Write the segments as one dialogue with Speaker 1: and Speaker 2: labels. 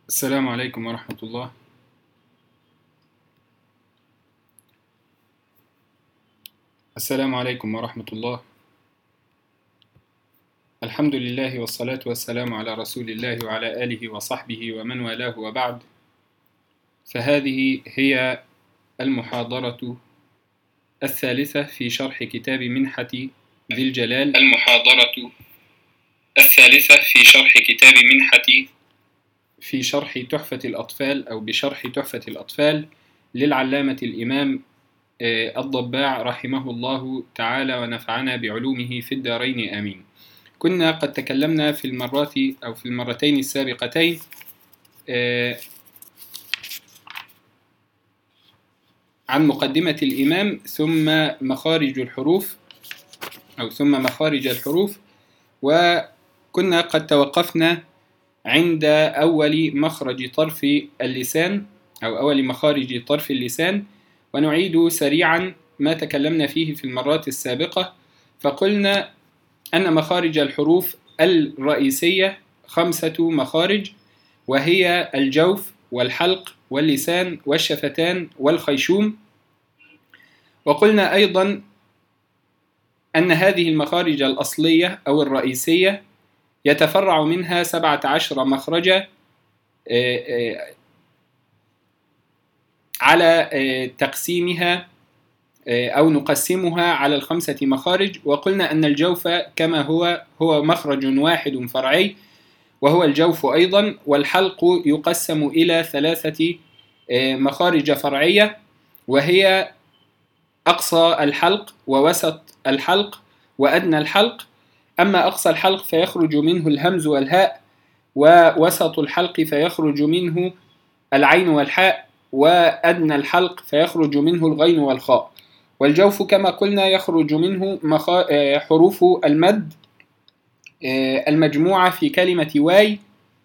Speaker 1: السلام عليكم ورحمة الله. السلام عليكم ورحمة الله. الحمد لله والصلاة والسلام على رسول الله وعلى آله وصحبه ومن والاه وبعد. فهذه هي المحاضرة الثالثة في شرح كتاب منحة ذي الجلال. المحاضرة الثالثة في شرح كتاب منحة في شرح تحفة الأطفال أو بشرح تحفة الأطفال للعلامة الإمام الضباع رحمه الله تعالى ونفعنا بعلومه في الدارين آمين. كنا قد تكلمنا في المرات أو في المرتين السابقتين عن مقدمة الإمام ثم مخارج الحروف ثم مخارج الحروف، وكنا قد توقفنا عند أول مخرج طرف اللسان أو أول مخارج طرف اللسان، ونعيد سريعا ما تكلمنا فيه في المرات السابقة. فقلنا أن مخارج الحروف الرئيسية 5 مخارج، وهي الجوف والحلق واللسان والشفتان والخيشوم. وقلنا أيضا أن هذه المخارج الأصلية أو الرئيسية يتفرع منها 17 مخرجا على تقسيمها أو نقسمها على 5 مخارج. وقلنا أن الجوف كما هو مخرج واحد فرعي وهو الجوف أيضا، والحلق يقسم إلى 3 مخارج فرعية، وهي أقصى الحلق ووسط الحلق وأدنى الحلق. أما أقصى الحلق فيخرج منه الهمز والهاء، ووسط الحلق فيخرج منه العين والحاء، وأدنى الحلق فيخرج منه الغين والخاء. والجوف كما قلنا يخرج منه حروف المد المجموعة في كلمة واي،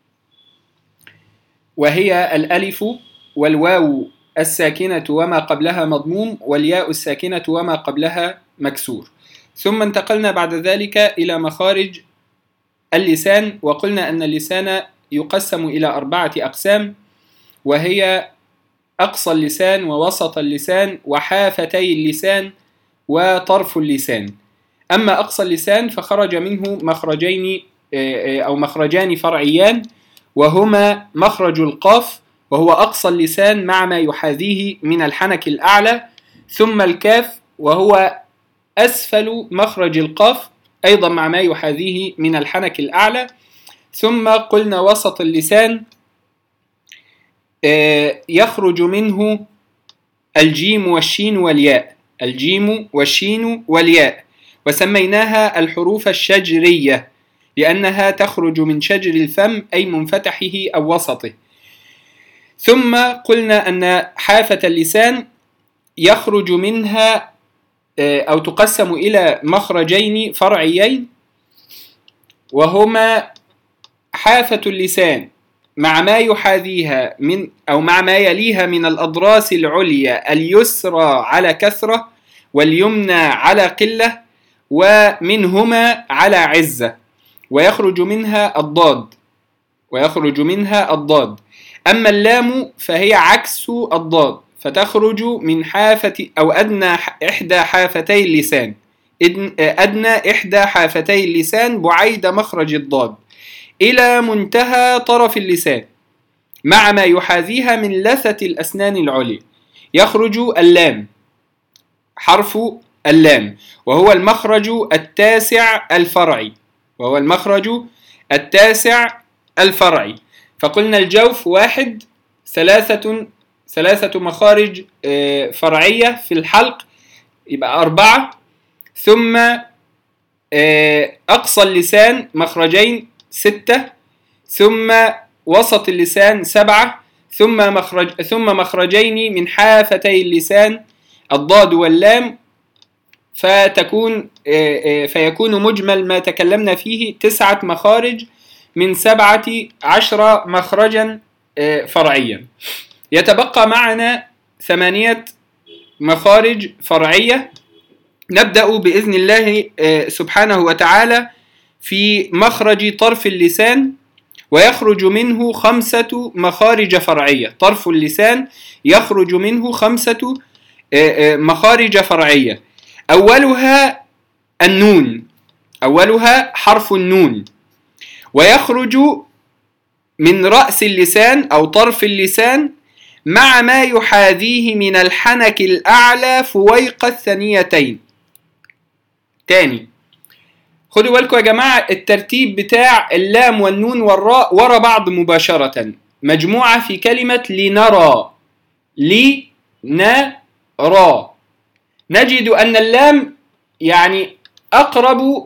Speaker 1: وهي الألف والواو الساكنة وما قبلها مضموم، والياء الساكنة وما قبلها مكسور. ثم انتقلنا بعد ذلك إلى مخارج اللسان، وقلنا أن اللسان يقسم إلى 4 أقسام، وهي أقصى اللسان ووسط اللسان وحافتي اللسان وطرف اللسان. أما أقصى اللسان فخرج منه مخرجين أو مخرجان فرعيان، وهما مخرج القاف وهو أقصى اللسان مع ما يحاذيه من الحنك الأعلى، ثم الكاف وهو أسفل مخرج القاف أيضا مع ما يحاذيه من الحنك الأعلى. ثم قلنا وسط اللسان يخرج منه الجيم والشين والياء، الجيم والشين والياء، وسميناها الحروف الشجرية لأنها تخرج من شجر الفم أي منفتحه أو وسطه. ثم قلنا أن حافة اللسان يخرج منها أو تقسم إلى مخرجين فرعيين، وهما حافة اللسان مع ما يحاذيها من أو مع ما يليها من الأضراس العليا اليسرى على كثرة واليمنى على قلة ومنهما على عزة، ويخرج منها الضاد. أما اللام فهي عكس الضاد، فتخرج من حافة أو أدنى إحدى حافتي اللسان، بعيد مخرج الضاد إلى منتهى طرف اللسان مع ما يحاذيها من لثة الأسنان العليا، يخرج اللام، حرف اللام، وهو المخرج التاسع الفرعي. فقلنا الجوف 1، 3 مخارج فرعية في الحلق يبقى 4، ثم أقصى اللسان مخرجين 6، ثم وسط اللسان 7، ثم مخرجين من حافتي اللسان الضاد واللام، فيكون مجمل ما تكلمنا فيه 9 مخارج من 17 مخرجا فرعيا. يتبقى معنا 8 مخارج فرعية. نبدأ بإذن الله سبحانه وتعالى في مخرج طرف اللسان، ويخرج منه 5 مخارج فرعية. طرف اللسان يخرج منه 5 مخارج فرعية. أولها النون، أولها حرف النون، ويخرج من رأس اللسان أو طرف اللسان مع ما يحاذيه من الحنك الأعلى فويق الثنيتين. تاني خدوا بالكم يا جماعة، الترتيب بتاع اللام والنون والراء ورا بعض مباشرة، مجموعة في كلمة لنرى. لنرى نجد أن اللام يعني أقرب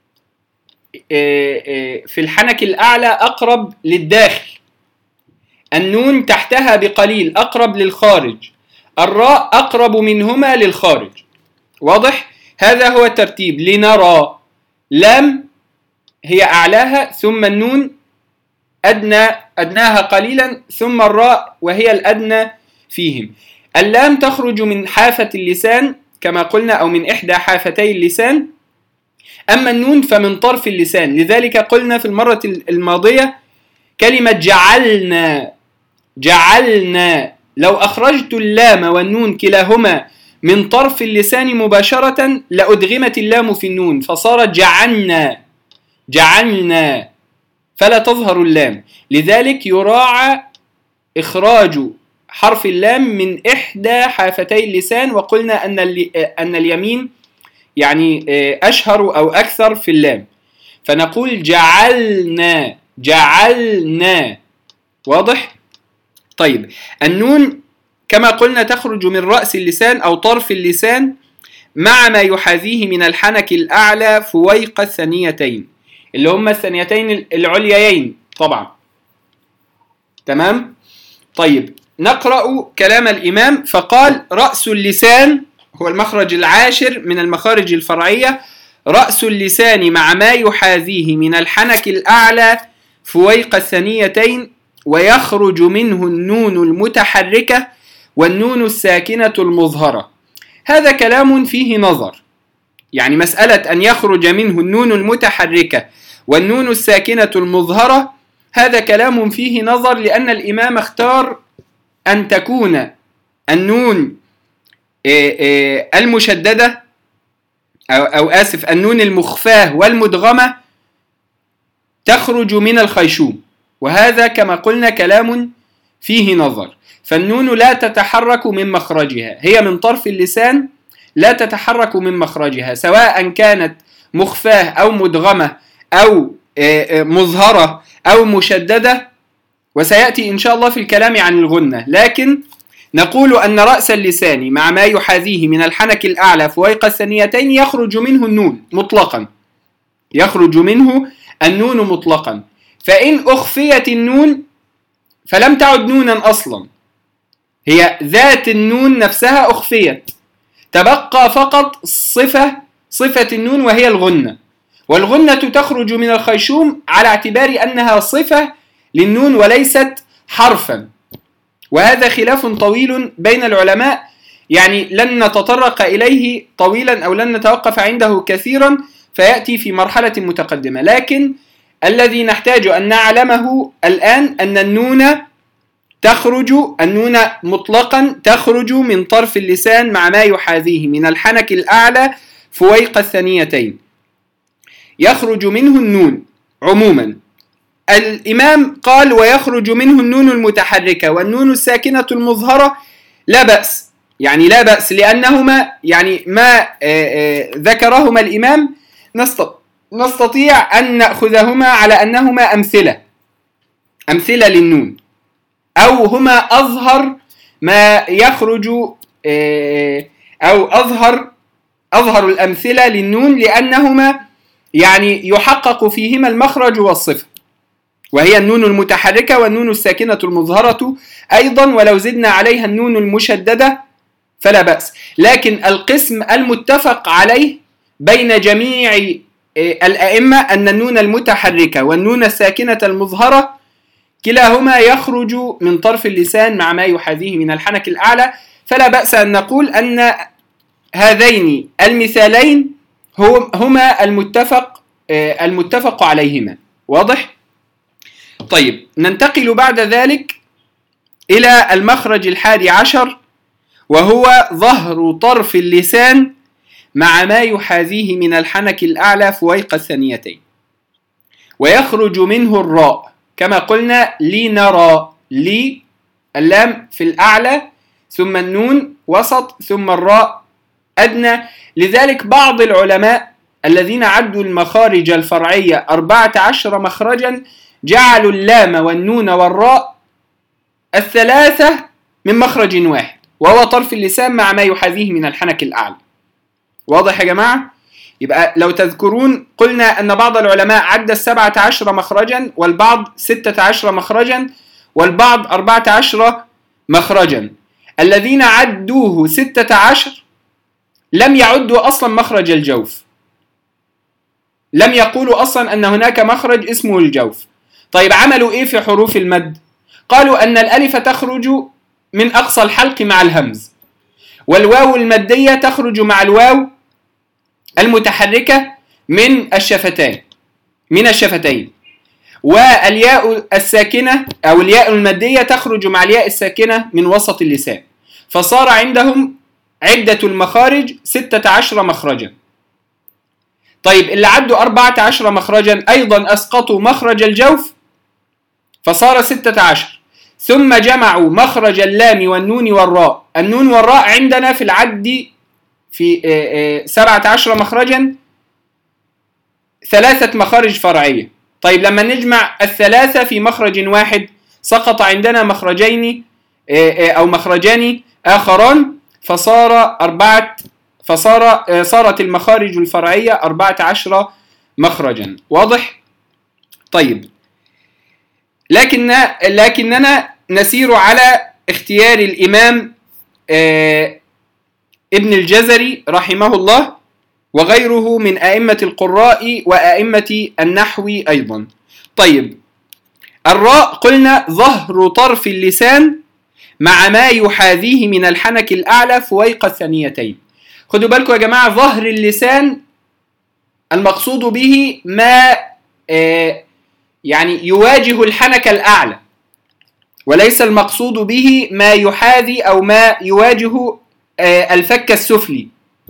Speaker 1: في الحنك الأعلى، أقرب للداخل. النون تحتها بقليل أقرب للخارج. الراء أقرب منهما للخارج. واضح؟ هذا هو الترتيب. لنرى، لام هي أعلاها، ثم النون أدناها قليلا، ثم الراء وهي الأدنى فيهم. اللام تخرج من حافة اللسان كما قلنا، أو من إحدى حافتي اللسان. أما النون فمن طرف اللسان. لذلك قلنا في المرة الماضية كلمة جعلنا. جعلنا لو أخرجت اللام والنون كلاهما من طرف اللسان مباشرة لأدغمت اللام في النون فصارت جعلنا. جعلنا فلا تظهر اللام. لذلك يراعى إخراج حرف اللام من إحدى حافتي اللسان. وقلنا أن اليمين يعني أشهر أو أكثر في اللام، فنقول جعلنا. جعلنا. واضح؟ طيب النون كما قلنا تخرج من رأس اللسان أو طرف اللسان مع ما يحاذيه من الحنك الأعلى فويق الثنيتين، اللي هم الثنيتين العليين طبعا. تمام؟ طيب نقرأ كلام الإمام. فقال: رأس اللسان هو المخرج العاشر من المخارج الفرعية. رأس اللسان مع ما يحاذيه من الحنك الأعلى فويق الثنيتين، ويخرج منه النون المتحركة والنون الساكنة المظهرة. هذا كلام فيه نظر، يعني مسألة أن يخرج منه النون المتحركة والنون الساكنة المظهرة هذا كلام فيه نظر، لأن الإمام اختار أن تكون النون المشددة أو آسف النون المخفاة والمدغمة تخرج من الخيشوم، وهذا كما قلنا كلام فيه نظر. فالنون لا تتحرك من مخرجها، هي من طرف اللسان لا تتحرك من مخرجها، سواء كانت مخفاة أو مدغمة أو مظهرة أو مشددة، وسيأتي إن شاء الله في الكلام عن الغنة. لكن نقول أن رأس اللسان مع ما يحاذيه من الحنك الأعلى فويق الثنيتين يخرج منه النون مطلقا، يخرج منه النون مطلقا. فإن أخفيت النون فلم تعد نونا أصلا، هي ذات النون نفسها أخفيت، تبقى فقط صفة النون وهي الغنة. والغنة تخرج من الخيشوم على اعتبار أنها صفة للنون وليست حرفا، وهذا خلاف طويل بين العلماء، يعني لن نتطرق إليه طويلا أو لن نتوقف عنده كثيرا، فيأتي في مرحلة متقدمة. لكن الذي نحتاج أن نعلمه الآن أن النون مطلقا تخرج من طرف اللسان مع ما يحاذيه من الحنك الأعلى فويق الثنيتين، يخرج منه النون عموما. الإمام قال: ويخرج منه النون المتحركة والنون الساكنة المظهرة. لا بأس، يعني لا بأس، لأنهما يعني ما ذكرهما الإمام نستطيع أن نأخذهما على أنهما أمثلة للنون، أو هما أظهر ما يخرج أو أظهر الأمثلة للنون، لأنهما يعني يحقق فيهما المخرج والصفة، وهي النون المتحركة والنون الساكنة المظهرة أيضا، ولو زدنا عليها النون المشددة فلا بأس. لكن القسم المتفق عليه بين جميع الأئمة أن النون المتحركة والنون الساكنة المظهرة كلاهما يخرج من طرف اللسان مع ما يحاذيه من الحنك الأعلى، فلا بأس أن نقول أن هذين المثالين هما المتفق عليهما. واضح؟ طيب ننتقل بعد ذلك إلى المخرج 11 وهو ظهر طرف اللسان مع ما يحاذيه من الحنك الأعلى فويق الثنيتين، ويخرج منه الراء كما قلنا لنرى، لي اللام في الأعلى ثم النون وسط ثم الراء أدنى. لذلك بعض العلماء الذين عدوا المخارج الفرعية 14 مخرجا جعلوا اللام والنون والراء الثلاثة من مخرج واحد، وهو طرف اللسان مع ما يحاذيه من الحنك الأعلى. واضح يا جماعة؟ يبقى لو تذكرون قلنا أن بعض العلماء عد 17 مخرجا، والبعض 16 مخرجا، والبعض 14 مخرجا. الذين عدوه 16 لم يعدوا أصلا مخرج الجوف، لم يقولوا أصلا أن هناك مخرج اسمه الجوف. طيب عملوا إيه في حروف المد؟ قالوا أن الألف تخرج من أقصى الحلق مع الهمز، والواو المادية تخرج مع الواو المتحركة من الشفتين، والياء الساكنة أو الياء المادية تخرج مع الياء الساكنة من وسط اللسان، فصار عندهم عدة المخارج 16 مخرجا. طيب اللي عدوا 14 مخرجا أيضا أسقطوا مخرج الجوف فصار 16، ثم جمعوا مخرج اللام والنون والراء. النون والراء عندنا في العد في 17 مخرجا 3 مخارج فرعية. طيب لما نجمع الثلاثة في مخرج واحد سقط عندنا مخرجين أو مخرجان آخران، صارت المخارج الفرعية 14 مخرجا. واضح؟ طيب لكننا نسير على اختيار الإمام ابن الجزري رحمه الله وغيره من أئمة القراء وأئمة النحو أيضا. طيب الراء قلنا ظهر طرف اللسان مع ما يحاذيه من الحنك الأعلى فويق الثنيتين. خدوا بالكم يا جماعة، ظهر اللسان المقصود به ما يعني يواجه الحنك الأعلى، وليس المقصود به ما يحاذي أو ما يواجه الفك السفلي.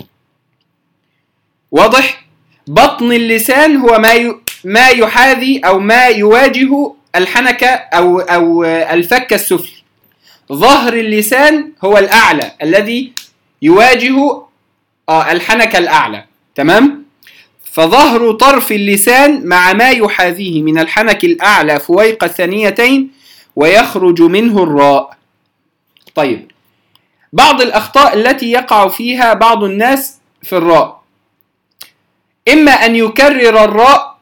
Speaker 1: واضح؟ بطن اللسان هو ما يحاذي أو ما يواجه الحنك أو الفك السفلي. ظهر اللسان هو الأعلى الذي يواجه الحنك الأعلى. تمام؟ فظهر طرف اللسان مع ما يحاذيه من الحنك الأعلى فويق الثنيتين ويخرج منه الراء. طيب بعض الأخطاء التي يقع فيها بعض الناس في الراء، إما أن يكرر الراء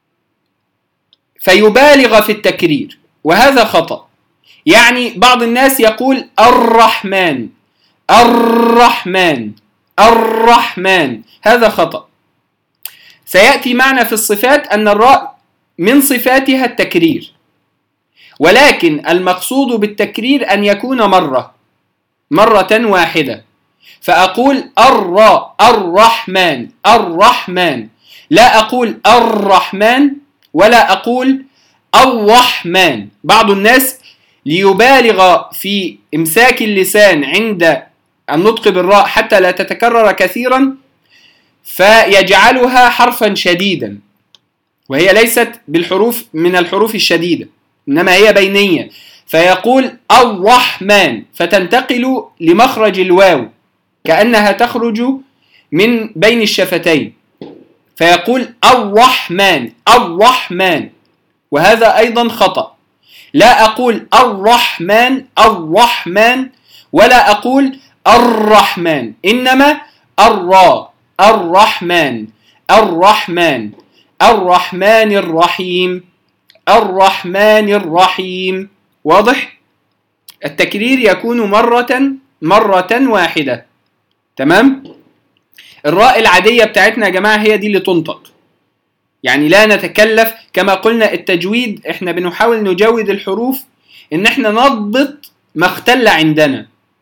Speaker 1: فيبالغ في التكرير، وهذا خطأ. يعني بعض الناس يقول الرحمن الرحمن الرحمن، هذا خطأ. سيأتي معنا في الصفات أن الراء من صفاتها التكرير، ولكن المقصود بالتكرير أن يكون مرة واحدة. فأقول الراء الرحمن الرحمن، لا أقول الرحمن ولا أقول الرحمن. بعض الناس ليبالغ في إمساك اللسان عند النطق بالراء حتى لا تتكرر كثيرا فيجعلها حرفا شديدا، وهي ليست بالحروف من الحروف الشديدة، إنما هي بينية. فيقول الرحمن فتنتقل لمخرج الواو كأنها تخرج من بين الشفتين، فيقول الرحمن الرحمن، وهذا أيضا خطأ. لا أقول الرحمن الرحمن ولا أقول الرحمن، إنما الراء الرحمن الرحمن الرحمن الرحيم الرحمن الرحيم. واضح؟ التكرير يكون مرة واحدة. تمام؟ الراء العادية بتاعتنا يا جماعة هي دي اللي تنطق، يعني لا نتكلف. كما قلنا التجويد احنا بنحاول نجود الحروف ان احنا نضبط ما اختل عندنا.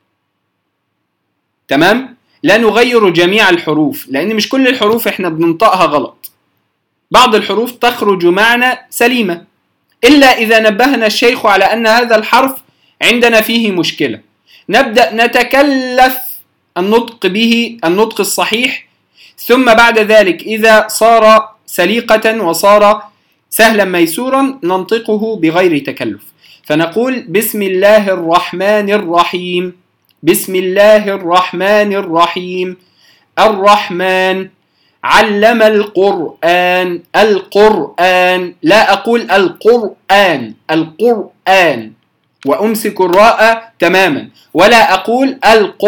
Speaker 1: تمام؟ لا نغير جميع الحروف، لان مش كل الحروف احنا بننطقها غلط. بعض الحروف تخرج معنا سليمة، إلا إذا نبهنا الشيخ على أن هذا الحرف عندنا فيه مشكلة، نبدأ نتكلف النطق به النطق الصحيح، ثم بعد ذلك إذا صار سليقة وصار سهلا ميسورا ننطقه بغير تكلف. فنقول بسم الله الرحمن الرحيم، بسم الله الرحمن الرحيم، الرحمن، علم القرآن، القرآن، لا أقول القرآن، القرآن وأمسك الراء تماما، ولا أقول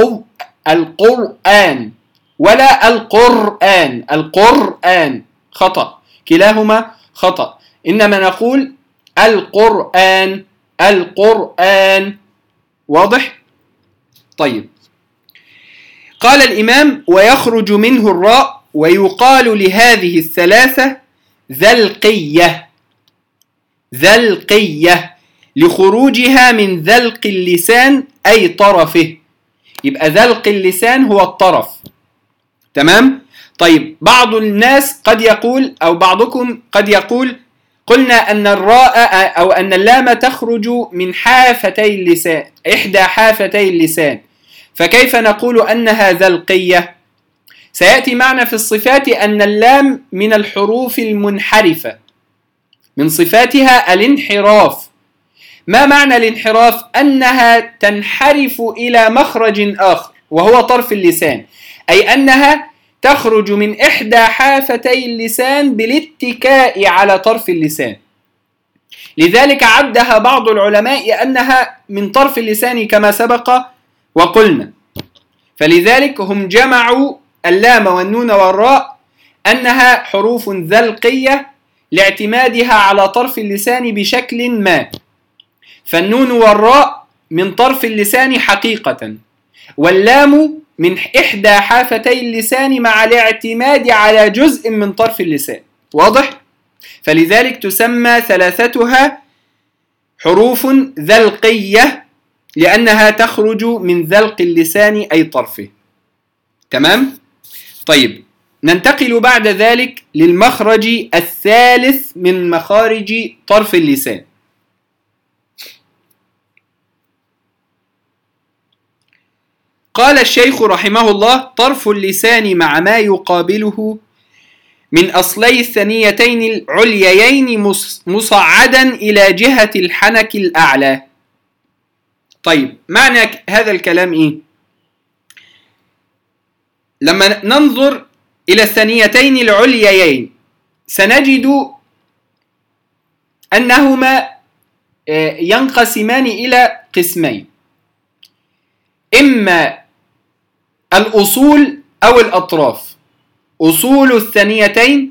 Speaker 1: القرآن ولا القرآن، القرآن خطأ، كلاهما خطأ، إنما نقول القرآن، القرآن. واضح؟ طيب، قال الإمام: ويخرج منه الراء، ويقال لهذه الثلاثة ذلقية، ذلقية لخروجها من ذلق اللسان أي طرفه. يبقى ذلق اللسان هو الطرف. تمام؟ طيب، بعض الناس قد يقول أو بعضكم قد يقول: قلنا أن الراء أو أن اللام تخرج من حافتي اللسان، إحدى حافتي اللسان، فكيف نقول أنها ذلقية؟ سيأتي معنا في الصفات أن اللام من الحروف المنحرفة، من صفاتها الانحراف. ما معنى الانحراف؟ أنها تنحرف إلى مخرج آخر وهو طرف اللسان، أي أنها تخرج من إحدى حافتي اللسان بالاتكاء على طرف اللسان. لذلك عدها بعض العلماء أنها من طرف اللسان كما سبق وقلنا، فلذلك هم جمعوا اللام والنون والراء أنها حروف ذلقية لاعتمادها على طرف اللسان بشكل ما، فالنون والراء من طرف اللسان حقيقة، واللام من إحدى حافتي اللسان مع الاعتماد على جزء من طرف اللسان. واضح؟ فلذلك تسمى ثلاثتها حروف ذلقية لأنها تخرج من ذلق اللسان أي طرفه. تمام؟ طيب، ننتقل بعد ذلك للمخرج الثالث من مخارج طرف اللسان. قال الشيخ رحمه الله: طرف اللسان مع ما يقابله من أصلي الثنيتين العليين مصعدا إلى جهة الحنك الأعلى. طيب، معنى هذا الكلام إيه؟ لما ننظر إلى الثنيتين العليين سنجد أنهما ينقسمان إلى قسمين: إما الأصول أو الأطراف، أصول الثنيتين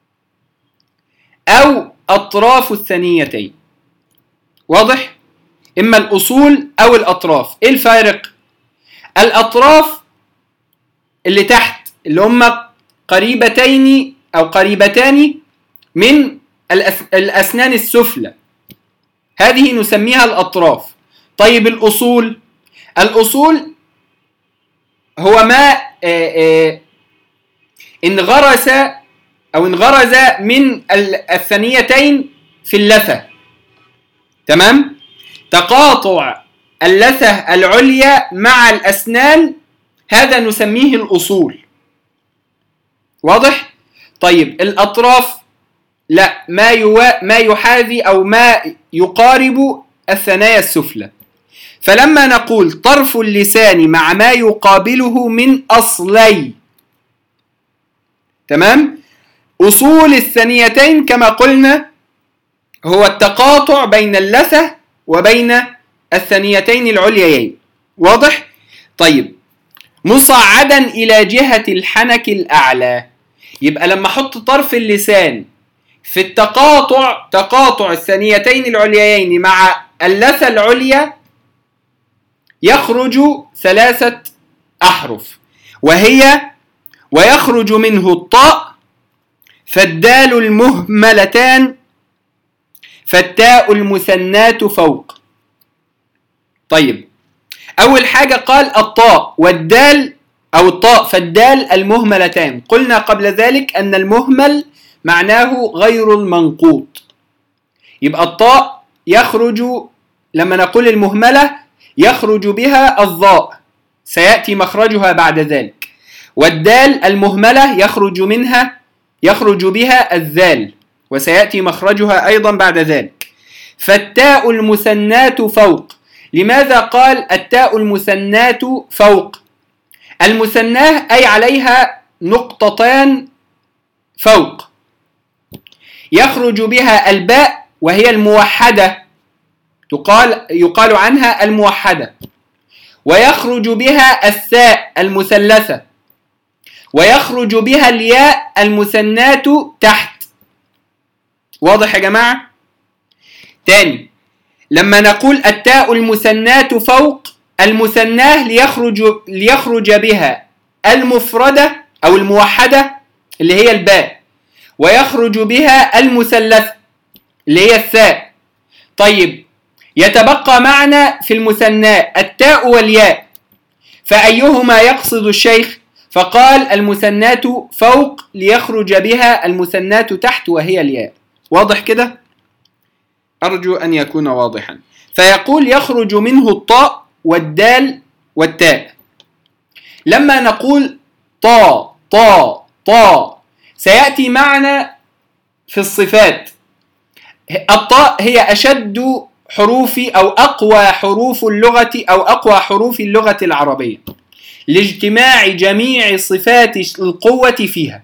Speaker 1: أو أطراف الثنيتين. واضح؟ إما الأصول أو الأطراف. إيه الفارق؟ الأطراف اللي تحت اللي هم قريبتين أو قريبتان من الأسنان السفلى، هذه نسميها الأطراف. طيب، الأصول هو ما انغرز من الثنيتين في اللثة. تمام؟ تقاطع اللثة العليا مع الأسنان، هذا نسميه الأصول. واضح؟ طيب، الأطراف لا، ما يحاذي أو ما يقارب الثنايا السفلى. فلما نقول طرف اللسان مع ما يقابله من أصلي، تمام؟ أصول الثنيتين كما قلنا هو التقاطع بين اللثة وبين الثنيتين العليين. واضح؟ طيب، مصعدا إلى جهة الحنك الأعلى، يبقى لما أحط طرف اللسان في تقاطع الثنيتين العليين مع اللثة العليا يخرج 3 أحرف، وهي: ويخرج منه الطاء، فالدال المهملتان، فالتاء المثنات فوق. طيب، أول حاجة قال الطاء والدال أو الطاء فالدال المهملتان. قلنا قبل ذلك أن المهمل معناه غير المنقوط، يبقى الطاء يخرج لما نقول المهملة يخرج بها الضاء، سيأتي مخرجها بعد ذلك. والدال المهملة يخرج بها الذال، وسيأتي مخرجها أيضا بعد ذلك. فالتاء المثنات فوق. لماذا قال التاء المثنات فوق؟ المثناه أي عليها نقطتان فوق، يخرج بها الباء وهي الموحدة، يقال عنها الموحدة، ويخرج بها الثاء المثلثة، ويخرج بها الياء المثنات تحت. واضح يا جماعة؟ تاني، لما نقول التاء المثنات فوق، المثناه ليخرج بها المفردة أو الموحدة اللي هي الباء، ويخرج بها المثلثة اللي هي الثاء. طيب، يتبقى معنا في المثنى التاء والياء، فأيهما يقصد الشيخ؟ فقال المثنات فوق ليخرج بها المثنات تحت وهي الياء. واضح كده؟ أرجو أن يكون واضحا. فيقول يخرج منه الطاء والدال والتاء. لما نقول طا طا طا سيأتي معنا في الصفات. الطاء هي أشد حروف أو أقوى حروف اللغة أو أقوى حروف اللغة العربية لاجتماع جميع صفات القوة فيها،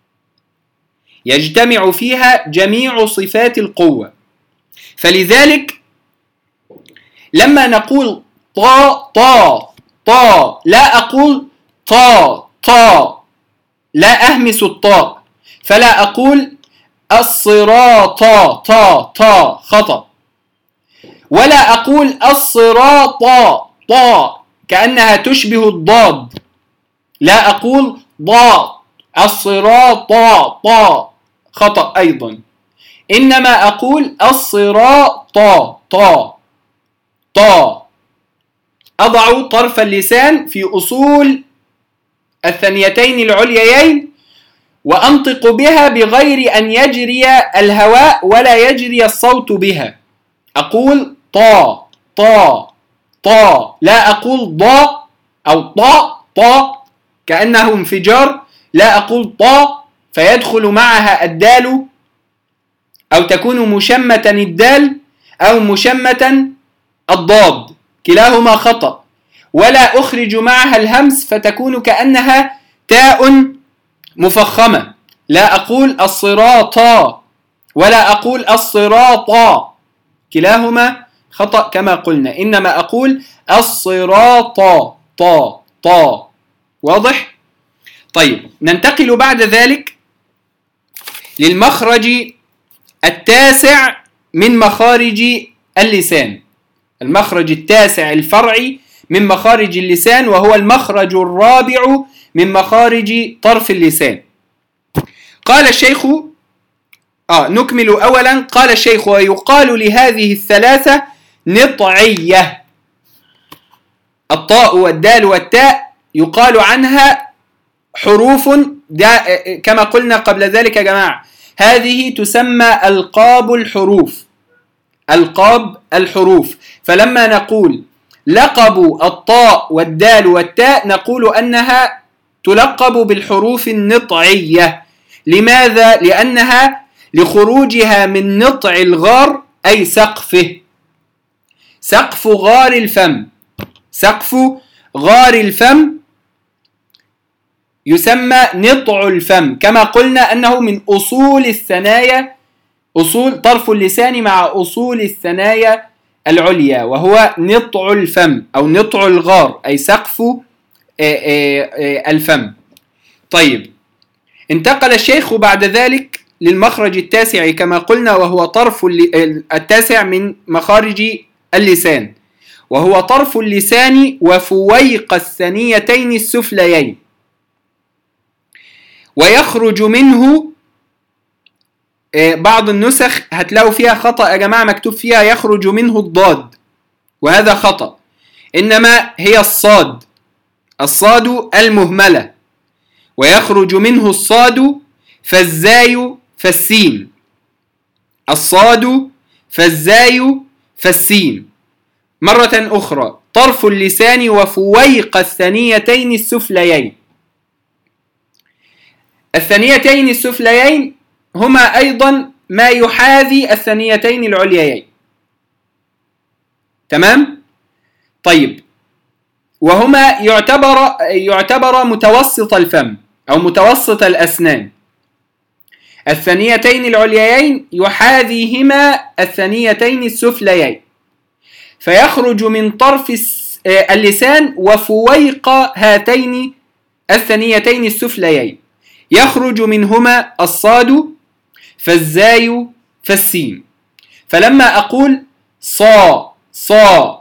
Speaker 1: يجتمع فيها جميع صفات القوة. فلذلك لما نقول طا طا طا لا أقول طا طا، لا أهمس الطاء، فلا أقول الصراط طا طا خطأ، ولا أقول الصراط طا كأنها تشبه الضاد، لا أقول ضا الصراط طا خطأ أيضا، إنما أقول الصراط طا طا. أضع طرف اللسان في أصول الثنيتين العليين وأنطق بها بغير أن يجري الهواء ولا يجري الصوت بها. أقول طا طا طا، لا أقول ضا أو طا طا كأنه انفجار، لا أقول طا فيدخل معها الدال أو تكون مشمة الدال أو مشمة الضاد، كلاهما خطأ. ولا أخرج معها الهمس فتكون كأنها تاء مفخمة، لا أقول الصراط ولا أقول الصراط، كلاهما خطأ كما قلنا، إنما أقول الصراط طا طا. واضح؟ طيب، ننتقل بعد ذلك للمخرج التاسع من مخارج اللسان، المخرج التاسع الفرعي من مخارج اللسان، وهو المخرج الرابع من مخارج طرف اللسان. قال الشيخ نكمل أولا. قال الشيخ: ويقال لهذه الثلاثة نطعية. الطاء والدال والتاء يقال عنها حروف، كما قلنا قبل ذلك يا جماعة، هذه تسمى ألقاب الحروف، ألقاب الحروف. فلما نقول لقب الطاء والدال والتاء نقول أنها تلقب بالحروف النطعية. لماذا؟ لأنها لخروجها من نطع الغار أي سقفه، سقف غار الفم، سقف غار الفم يسمى نطع الفم، كما قلنا أنه من أصول الثنايا، أصول طرف اللسان مع أصول الثنايا العليا، وهو نطع الفم أو نطع الغار أي سقف الفم. طيب، انتقل الشيخ بعد ذلك للمخرج التاسع كما قلنا، وهو طرف التاسع من مخارج اللسان، وهو طرف اللسان وفويق الثنيتين السفليين، ويخرج منه بعض النسخ هتلاقوا فيها خطأ يا جماعة، مكتوب فيها يخرج منه الضاد، وهذا خطأ، إنما هي الصاد، الصاد المهملة، ويخرج منه الصاد فالزاي فالسين، الصاد فالزاي فالسين. مرة أخرى: طرف اللسان وفويق الثنيتين السفليين. الثنيتين السفليين هما أيضا ما يحاذي الثنيتين العليين. تمام؟ طيب، وهما يعتبر متوسط الفم أو متوسط الأسنان. الثنيتين العليين يحاذيهما الثنيتين السفليين، فيخرج من طرف اللسان وفويق هاتين الثنيتين السفليين يخرج منهما الصاد فالزاي فالسين. فلما أقول صا صا،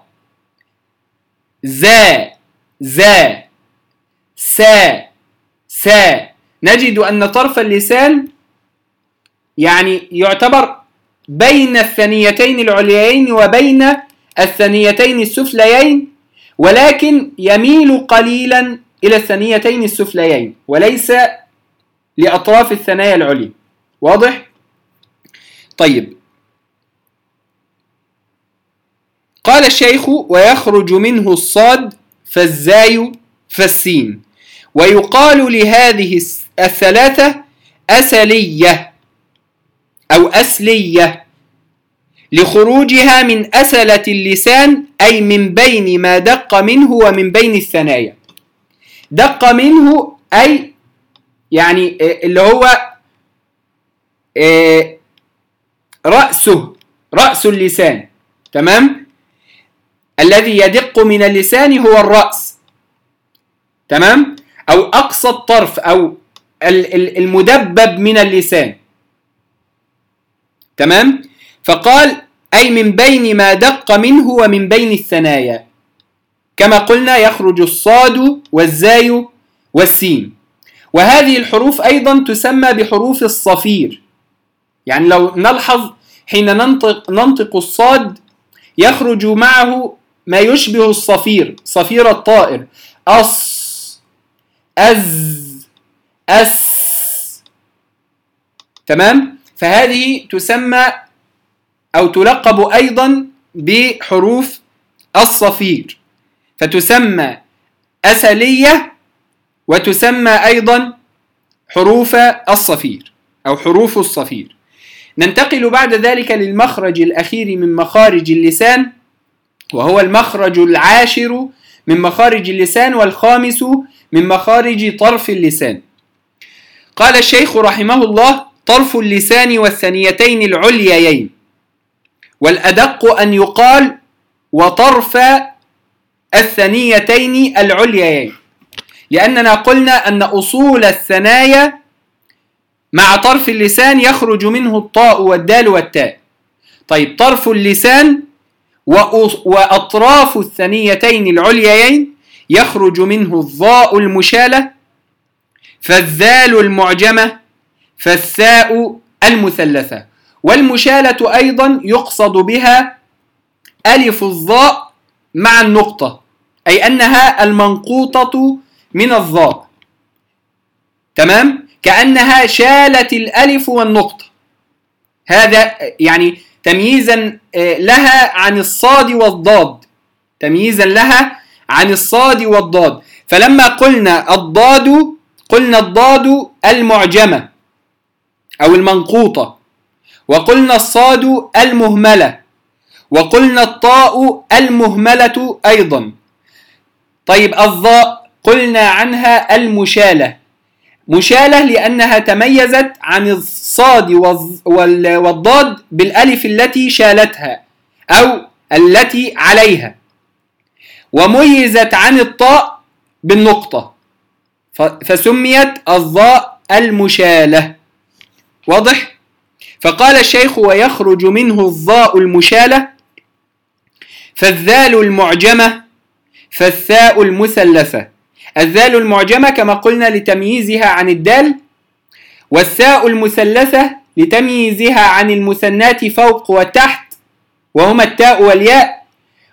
Speaker 1: زا زا، سا سا، نجد أن طرف اللسان يعني يعتبر بين الثنيتين العليين وبين الثنيتين السفليين، ولكن يميل قليلا إلى الثنيتين السفليين وليس لأطراف الثنايا العليا. واضح؟ طيب، قال الشيخ: ويخرج منه الصاد فالزاي فالسين. ويقال لهذه الثلاثة أسلية أو أسلية لخروجها من أسلة اللسان، أي من بين ما دق منه ومن بين الثنايا. دق منه أي يعني اللي هو رأس اللسان. تمام؟ الذي يدق من اللسان هو الرأس. تمام؟ أو أقصى الطرف أو المدبب من اللسان. تمام؟ فقال أي من بين ما دق منه ومن بين الثنايا، كما قلنا يخرج الصاد والزاي والسين. وهذه الحروف أيضا تسمى بحروف الصفير. يعني لو نلحظ حين ننطق الصاد يخرج معه ما يشبه الصفير، صفير الطائر: أص، أز، أس. تمام؟ فهذه تسمى أو تلقب أيضا بحروف الصفير، فتسمى أسلية وتسمى أيضا حروف الصفير أو حروف الصفير. ننتقل بعد ذلك للمخرج الأخير من مخارج اللسان، وهو المخرج العاشر من مخارج اللسان والخامس من مخارج طرف اللسان. قال الشيخ رحمه الله: طرف اللسان والثنيتين العليين، والأدق أن يقال وطرف الثنيتين العليين، لأننا قلنا أن أصول الثنايا مع طرف اللسان يخرج منه الطاء والدال والتاء. طيب، طرف اللسان وأطراف الثنيتين العليين يخرج منه الضاء المشالة، فالذال المعجمة، فالثاء المثلثة. والمشالة أيضا يقصد بها ألف الضاء مع النقطة، أي أنها المنقوطة من الضاء. تمام؟ كأنها شالت الألف والنقطة. هذا يعني تمييزا لها عن الصاد والضاد، تمييزا لها عن الصاد والضاد. فلما قلنا الضاد قلنا الضاد المعجمة أو المنقوطة، وقلنا الصاد المهملة، وقلنا الطاء المهملة أيضا. طيب، الضاء قلنا عنها المشالة، مشالة لأنها تميزت عن الصاد والضاد بالألف التي شالتها أو التي عليها، وميزت عن الطاء بالنقطة، فسميت الضاء المشالة. واضح؟ فقال الشيخ: ويخرج منه الضاء المشالة، فالذال المعجمة، فالثاء المثلثة. الذال المعجمة كما قلنا لتمييزها عن الدال، والثاء المثلثة لتمييزها عن المثنات فوق وتحت وهما التاء والياء،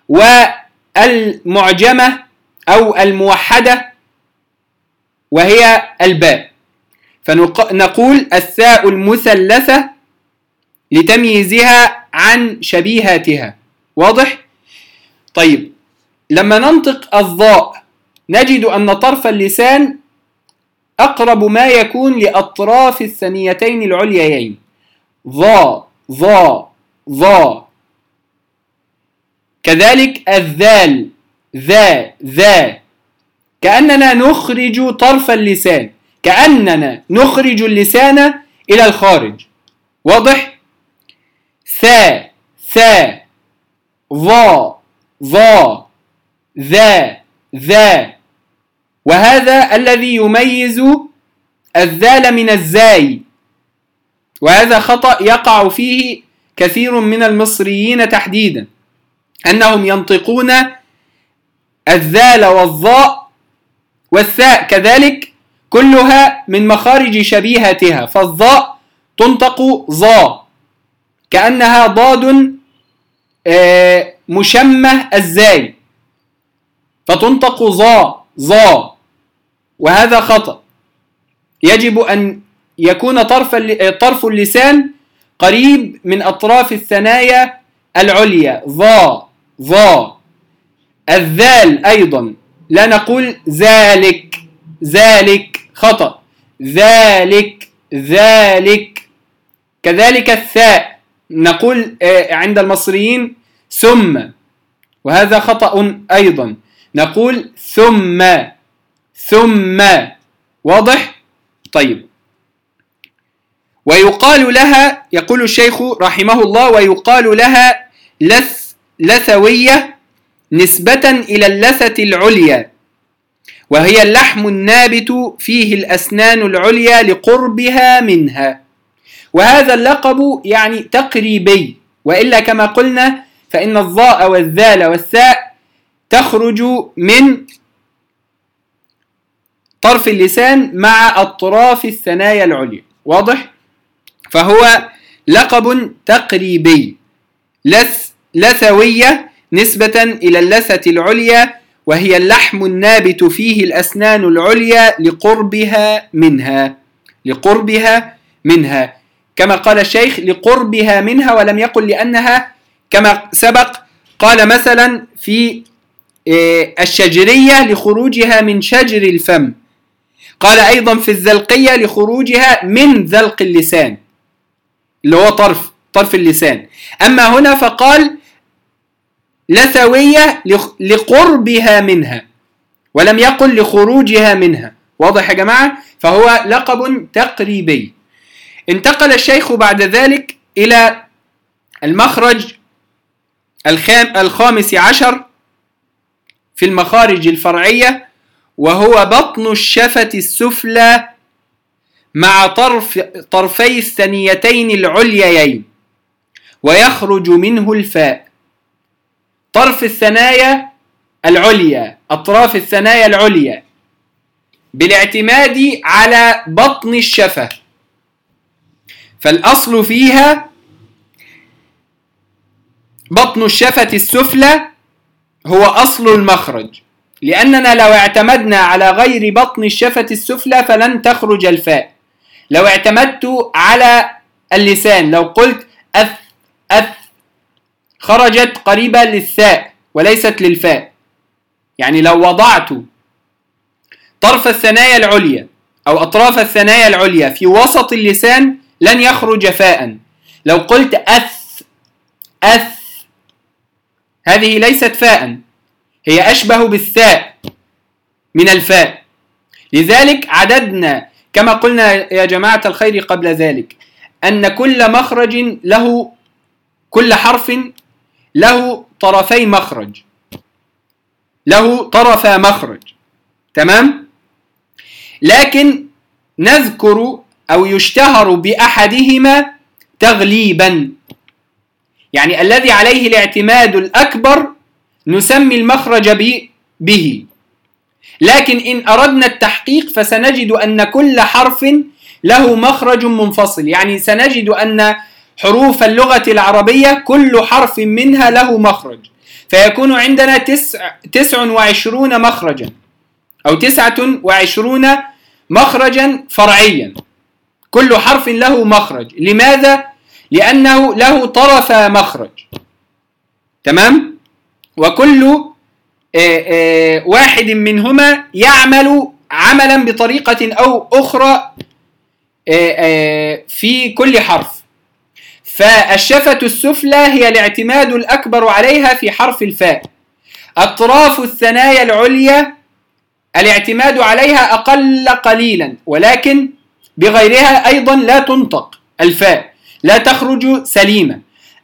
Speaker 1: والمعجمة أو الموحدة وهي الباء. فنقول الثاء المثلثة لتمييزها عن شبيهاتها. واضح؟ طيب، لما ننطق الضاء نجد أن طرف اللسان أقرب ما يكون لأطراف الثنيتين العليين، ضا ضا ضا. كذلك الذال ذا ذا، كأننا نخرج طرف اللسان، كأننا نخرج اللسان إلى الخارج. واضح؟ ثا ثا، ضا ضا، ذا ذا. وهذا الذي يميز الذال من الزاي، وهذا خطأ يقع فيه كثير من المصريين تحديدا، أنهم ينطقون الذال والضاء والثاء كذلك كلها من مخارج شبيهتها، فالضاء تنطق ضا كأنها ضاد مشمه الزاي، فتنطق ضا ضا، وهذا خطأ. يجب أن يكون طرف اللسان قريب من أطراف الثنايا العليا، ضا ضا. الذال أيضا لا نقول ذلك ذلك، خطأ، ذلك ذلك. كذلك الثاء نقول عند المصريين ثم، وهذا خطأ أيضا، نقول ثم ثم. واضح؟ طيب، ويقال لها، يقول الشيخ رحمه الله، ويقال لها لثوية نسبة إلى اللثة العليا، وهي اللحم النابت فيه الأسنان العليا لقربها منها. وهذا اللقب يعني تقريبي، وإلا كما قلنا فإن الضاء والذال والثاء تخرج من طرف اللسان مع أطراف الثنايا العليا. واضح؟ فهو لقب تقريبي، لثوية نسبة إلى اللثة العليا، وهي اللحم النابت فيه الأسنان العليا لقربها منها، لقربها منها، كما قال الشيخ لقربها منها، ولم يقل لأنها كما سبق. قال مثلا في الشجرية لخروجها من شجر الفم، قال أيضا في الذلقية لخروجها من ذلق اللسان اللي هو طرف اللسان. أما هنا فقال لثوية لقربها منها، ولم يقل لخروجها منها. واضح يا جماعة؟ فهو لقب تقريبي. انتقل الشيخ بعد ذلك إلى المخرج الخامس عشر في المخارج الفرعية، وهو بطن الشفة السفلى مع طرفي الثنيتين العليين، ويخرج منه الفاء. طرف الثنايا العليا، أطراف الثنايا العليا، بالاعتماد على بطن الشفة، فالأصل فيها بطن الشفة السفلى هو أصل المخرج، لأننا لو اعتمدنا على غير بطن الشفة السفلى فلن تخرج الفاء. لو اعتمدت على اللسان، لو قلت أث أث، خرجت قريبة للثاء وليست للفاء. يعني لو وضعت طرف الثنايا العليا أو أطراف الثنايا العليا في وسط اللسان لن يخرج فاء. لو قلت أث أث، هذه ليست فاء، هي أشبه بالثاء من الفاء. لذلك عددنا كما قلنا يا جماعة الخير قبل ذلك أن كل مخرج له، كل حرف له طرفي مخرج، له طرف مخرج، تمام؟ لكن نذكر أو يشتهر بأحدهما تغليبا، يعني الذي عليه الاعتماد الأكبر نسمي المخرج به. لكن إن أردنا التحقيق فسنجد أن كل حرف له مخرج منفصل، يعني سنجد أن حروف اللغة العربية كل حرف منها له مخرج، فيكون عندنا 29 مخرجا أو 29 مخرجا فرعيا، كل حرف له مخرج. لماذا؟ لأنه له طرف مخرج. تمام؟ وكل واحد منهما يعمل عملا بطريقة أو أخرى في كل حرف. فالشفة السفلى هي الاعتماد الأكبر عليها في حرف الفاء. أطراف الثنايا العليا الاعتماد عليها أقل قليلا، ولكن بغيرها أيضا لا تنطق الفاء، لا تخرج سليمة.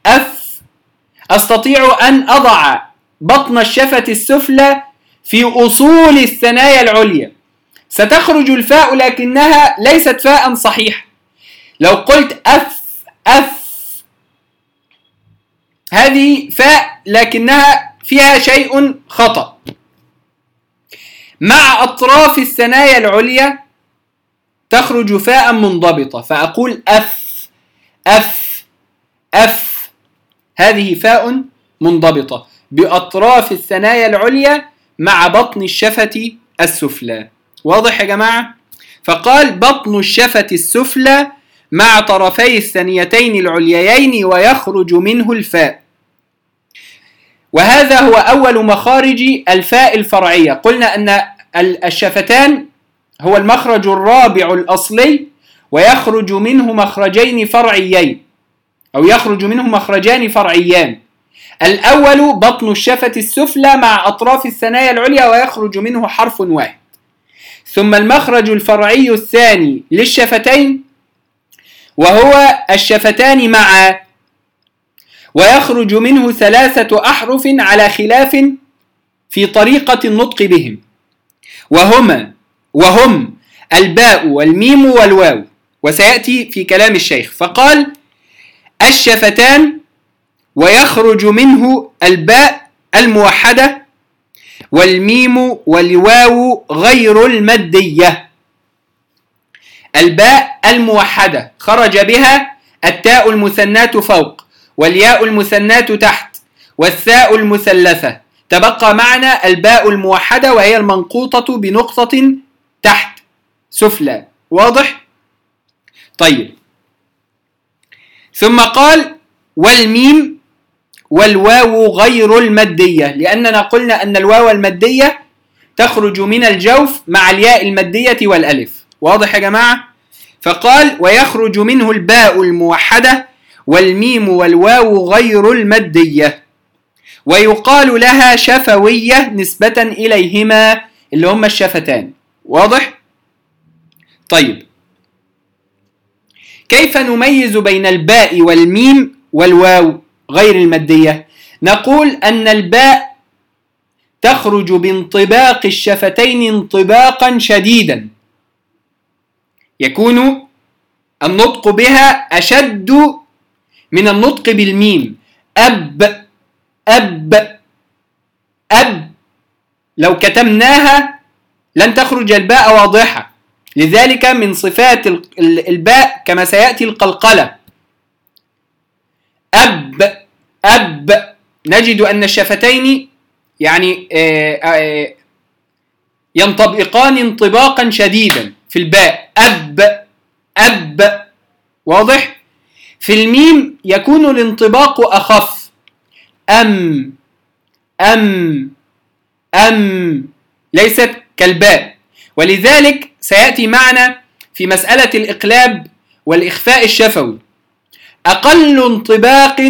Speaker 1: أستطيع أن أضع بطن الشفة السفلى في أصول الثنايا العليا، ستخرج الفاء لكنها ليست فاء صحيحة. لو قلت أف هذه فاء لكنها فيها شيء خطأ. مع أطراف الثنايا العليا تخرج فاء منضبطة، فأقول أف هذه فاء منضبطة بأطراف الثنايا العليا مع بطن الشفة السفلى. واضح يا جماعة؟ فقال بطن الشفة السفلى مع طرفي الثنيتين العليين ويخرج منه الفاء. وهذا هو أول مخارج الفاء الفرعية. قلنا أن الشفتان هو المخرج الرابع الأصلي، ويخرج منه مخرجين فرعيين، أو يخرج منه مخرجان فرعيان. الأول بطن الشفة السفلى مع أطراف الثنايا العليا ويخرج منه حرف واحد. ثم المخرج الفرعي الثاني للشفتين وهو الشفتان معا، ويخرج منه 3 أحرف على خلاف في طريقة النطق بهم، وهم الباء والميم والواو، وسيأتي في كلام الشيخ. فقال الشفتان ويخرج منه الباء الموحدة والميم والواو غير المادية. الباء الموحدة خرج بها التاء المثناة فوق، والياء المثناة تحت، والثاء المثلثة. تبقى معنا الباء الموحدة وهي المنقوطة بنقطة تحت سفلى. واضح؟ طيب، ثم قال والميم والواو غير المادية، لأننا قلنا أن الواو المادية تخرج من الجوف مع الياء المادية والألف. واضح يا جماعة؟ فقال ويخرج منه الباء الموحدة والميم والواو غير المادية، ويقال لها شفوية نسبة إليهما اللي هما الشفتان. واضح؟ طيب، كيف نميز بين الباء والميم والواو غير المادية؟ نقول أن الباء تخرج بانطباق الشفتين انطباقا شديدا، يكون النطق بها أشد من النطق بالميم. أب أب أب، لو كتمناها لن تخرج الباء واضحة. لذلك من صفات الباء كما سيأتي القلقلة. أب أب، نجد أن الشفتين يعني ينطبقان انطباقا شديدا في الباء. أب أب. واضح؟ في الميم يكون الانطباق أخف. أم أم أم، ليست كالباء. ولذلك سيأتي معنا في مسألة الإقلاب والإخفاء الشفوي أقل انطباق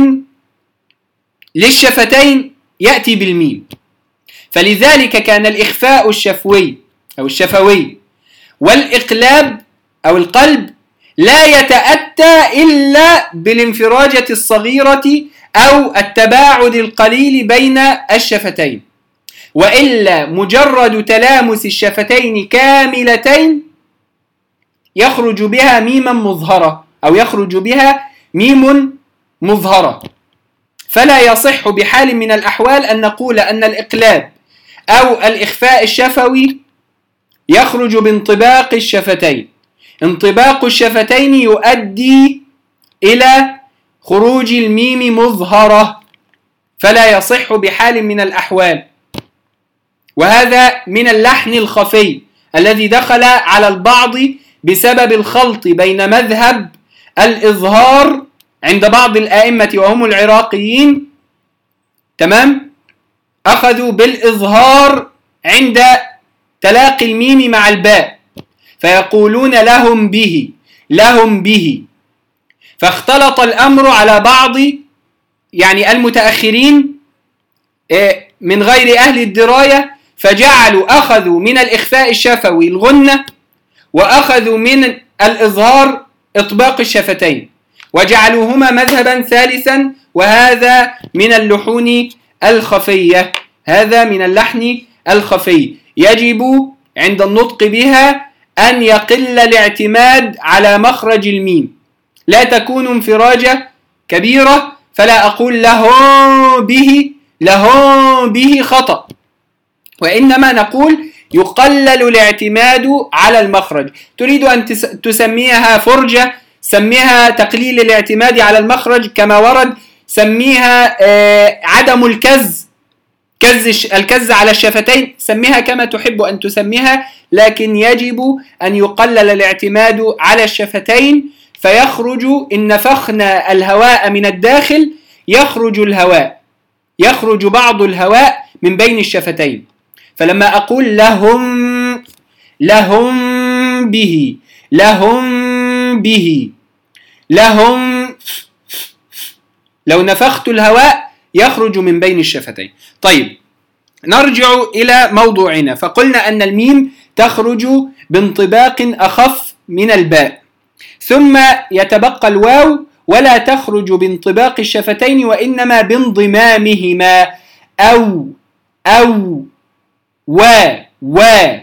Speaker 1: للشفتين يأتي بالميم. فلذلك كان الإخفاء الشفوي أو الشفوي والإقلاب أو القلب لا يتأتى إلا بالانفراجة الصغيرة أو التباعد القليل بين الشفتين، وإلا مجرد تلامس الشفتين كاملتين يخرج بها ميما مظهرة أو يخرج بها ميم مظهرة. فلا يصح بحال من الأحوال أن نقول أن الإقلاب أو الإخفاء الشفوي يخرج بانطباق الشفتين. انطباق الشفتين يؤدي إلى خروج الميم مظهرة، فلا يصح بحال من الأحوال. وهذا من اللحن الخفي الذي دخل على البعض بسبب الخلط بين مذهب الإظهار عند بعض الآئمة وهم العراقيين، تمام، أخذوا بالإظهار عند تلاقي الميم مع الباء، فيقولون لهم به، لهم به. فاختلط الأمر على بعض يعني المتأخرين من غير أهل الدراية، فجعلوا أخذوا من الإخفاء الشفوي الغنة، وأخذوا من الإظهار إطباق الشفتين، وجعلوهما مذهبا ثالثا، وهذا من اللحون الخفية، هذا من اللحن الخفي. يجب عند النطق بها أن يقل الاعتماد على مخرج الميم، لا تكون انفراجة كبيرة، فلا أقول لهم به، لهم به خطأ، وإنما نقول يقلل الاعتماد على المخرج. تريد أن تسميها فرجة، سميها تقليل الاعتماد على المخرج كما ورد، سميها عدم الكز، الكز على الشفتين، سميها كما تحب أن تسميها، لكن يجب أن يقلل الاعتماد على الشفتين، فيخرج إن نفخنا الهواء من الداخل، يخرج الهواء، يخرج بعض الهواء من بين الشفتين. فلما أقول لهم، لهم به، لهم به، لهم، لو نفخت الهواء يخرج من بين الشفتين. طيب، نرجع إلى موضوعنا. فقلنا أن الميم تخرج بانطباق أخف من الباء، ثم يتبقى الواو ولا تخرج بانطباق الشفتين، وإنما بانضمامهما، أو أو و.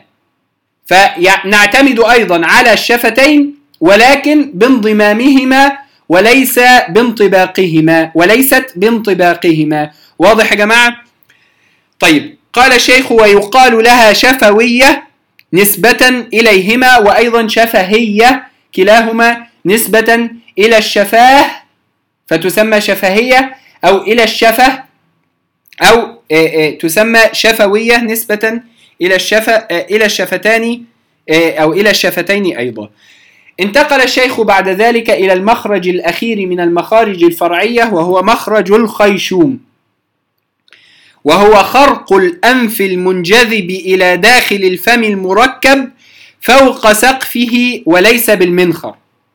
Speaker 1: فنعتمد أيضا على الشفتين ولكن بانضمامهما وليس بانطباقهما، وليست بانطباقهما. واضح يا جماعة؟ طيب، قال الشيخ: ويقال لها شفوية نسبة إليهما، وأيضا شفهية، كلاهما نسبة إلى الشفاه فتسمى شفهية، أو إلى الشفه، أو تسمى شفوية نسبة إلى الشفتان، أو إلى الشفتين أيضا. انتقل الشيخ بعد ذلك إلى المخرج الأخير من المخارج الفرعية، وهو مخرج الخيشوم، وهو خرق الأنف المنجذب إلى داخل الفم المركب فوق سقفه وليس بالمنخر.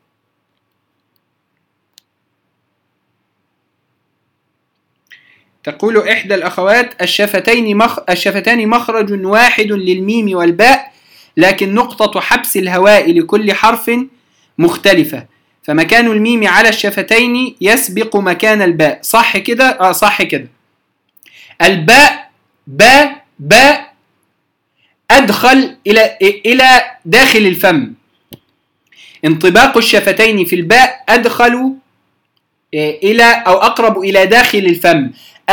Speaker 1: تقول إحدى الأخوات: الشفتان مخرج واحد للميم والباء، لكن نقطة حبس الهواء لكل حرف مختلفة، فمكان الميم على الشفتين يسبق مكان الباء. صح كده؟ صح كده. الباء باء أدخل إلى داخل الفم، انطباق الشفتين في الباء أدخل إلى أو أقرب إلى داخل الفم،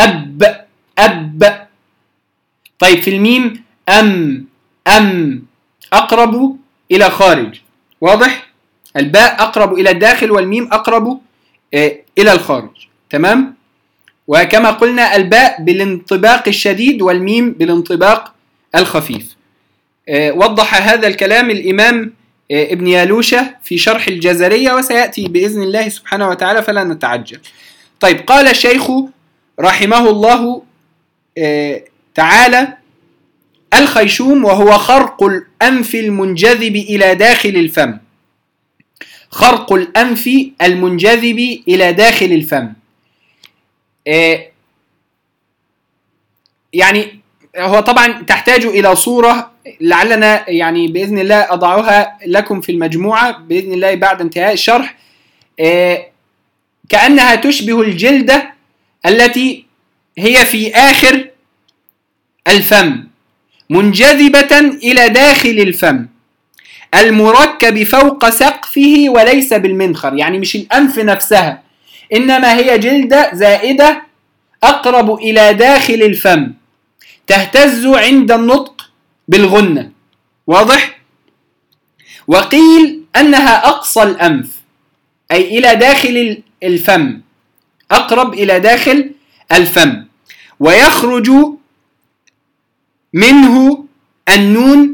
Speaker 1: أب. طيب، في الميم أم أقرب إلى خارج. واضح؟ الباء أقرب إلى الداخل والميم أقرب إلى الخارج. تمام؟ وكما قلنا الباء بالانطباق الشديد والميم بالانطباق الخفيف. وضح هذا الكلام الإمام ابن يالوشة في شرح الجزرية، وسيأتي بإذن الله سبحانه وتعالى فلا نتعجل. طيب، قال الشيخ رحمه الله تعالى: الخيشوم وهو خرق الأنف المنجذب إلى داخل الفم. خرق الأنف المنجذب إلى داخل الفم، يعني هو طبعا تحتاج إلى صورة، لعلنا يعني بإذن الله أضعها لكم في المجموعة بإذن الله بعد انتهاء الشرح. كأنها تشبه الجلدة التي هي في آخر الفم، منجذبة إلى داخل الفم، المركب فوق سقفه وليس بالمنخر، يعني مش الأنف نفسها، إنما هي جلدة زائدة أقرب إلى داخل الفم، تهتز عند النطق بالغنة. واضح؟ وقيل أنها أقصى الأنف، أي إلى داخل الفم، أقرب إلى داخل الفم، ويخرج منه النون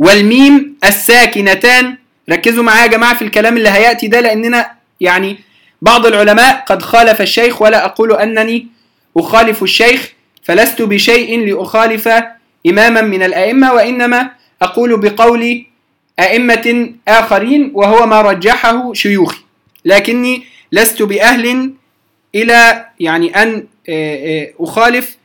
Speaker 1: والميم الساكنتان. ركزوا معايا يا جماعة في الكلام اللي هيأتي ده، لأننا يعني بعض العلماء قد خالف الشيخ، ولا أقول أنني أخالف الشيخ، فلست بشيء لأخالف إماما من الأئمة، وإنما أقول بقول أئمة آخرين وهو ما رجحه شيوخي، لكني لست بأهل إلى يعني أن أخالف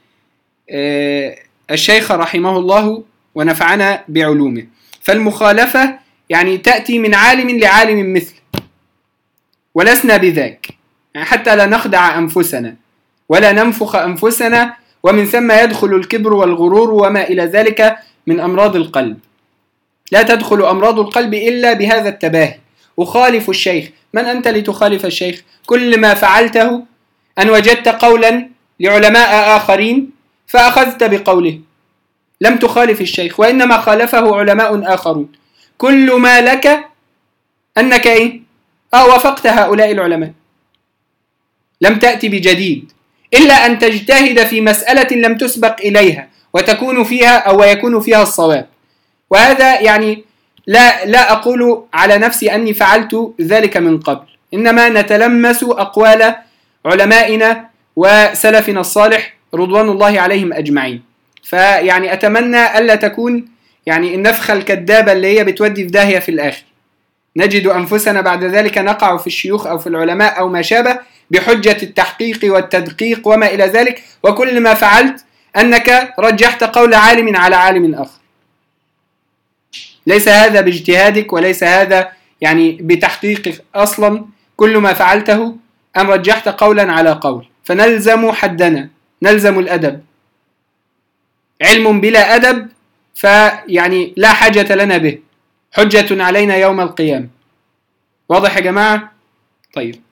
Speaker 1: الشيخ رحمه الله ونفعنا بعلومه. فالمخالفة يعني تأتي من عالم لعالم مثل، ولسنا بذاك، يعني حتى لا نخدع أنفسنا ولا ننفخ أنفسنا، ومن ثم يدخل الكبر والغرور وما إلى ذلك من أمراض القلب. لا تدخل أمراض القلب إلا بهذا التباهي. أخالف الشيخ، من أنت لتخالف الشيخ؟ كل ما فعلته أن وجدت قولا لعلماء آخرين فأخذت بقوله، لم تخالف الشيخ، وإنما خالفه علماء آخرون. كل ما لك أنك وافقت هؤلاء العلماء، لم تأتي بجديد إلا أن تجتهد في مسألة لم تسبق إليها وتكون فيها أو يكون فيها الصواب. وهذا يعني لا أقول على نفسي أني فعلت ذلك من قبل، إنما نتلمس أقوال علمائنا وسلفنا الصالح رضوان الله عليهم أجمعين. فيعني أتمنى ألا تكون يعني النفخة الكذابة اللي هي بتودي في داهية في الآخر، نجد أنفسنا بعد ذلك نقع في الشيوخ أو في العلماء أو ما شابه بحجة التحقيق والتدقيق وما إلى ذلك، وكل ما فعلت أنك رجحت قول عالم على عالم آخر. ليس هذا باجتهادك، وليس هذا يعني بتحقيقك أصلا، كل ما فعلته أن رجحت قولا على قول. فنلزم حدنا، نلزم الأدب. علم بلا أدب فيعني لا حاجة لنا به، حجة علينا يوم القيامة. واضح يا جماعة؟ طيب،